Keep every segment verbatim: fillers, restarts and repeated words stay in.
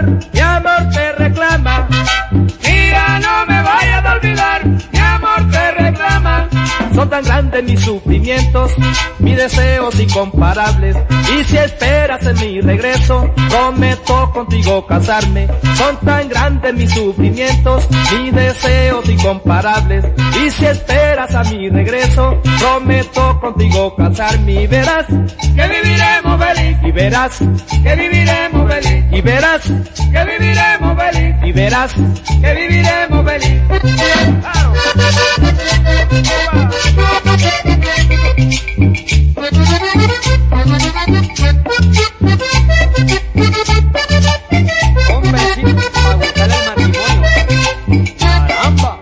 mi amor te reclama. Mira, no me vayas a olvidar, mi amor te reclama. Son tan grandes mis sufrimientos, mis deseos incomparables. Y si esperas en mi regreso, prometo contigo casarme. Son tan grandes mis sufrimientos, mis deseos incomparables. Y si esperas a mi regreso, prometo contigo casarme. Y verás que viviremos feliz, y verás que viviremos feliz, y verás que viviremos feliz, y verás que viviremos feliz. Claro. Un besito para gustarle el matrimonio. Caramba.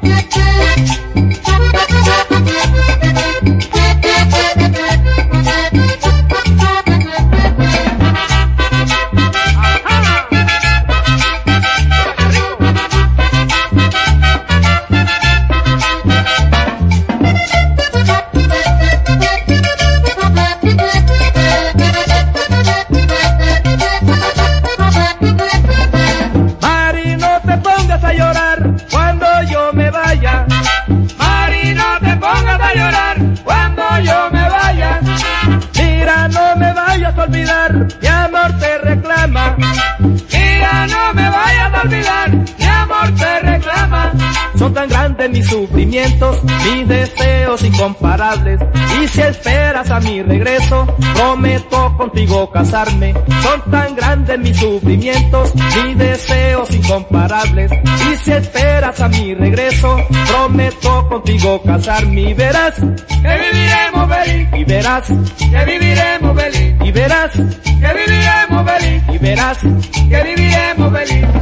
A llorar cuando yo me vaya. Mari, no te pongas a llorar cuando yo me vaya. Mira, no me vayas a olvidar, mi amor te reclama. Mira, no me vayas a olvidar, mi amor te reclama. Son tan grandes mis sufrimientos, mis deseos incomparables. Y si esperas a mi regreso, prometo contigo casarme. Son tan grandes mis sufrimientos, mis deseos incomparables. Y si esperas a mi regreso, prometo contigo casarme. Y verás que viviremos feliz, y verás que viviremos feliz, y verás que viviremos feliz, y verás que viviremos feliz.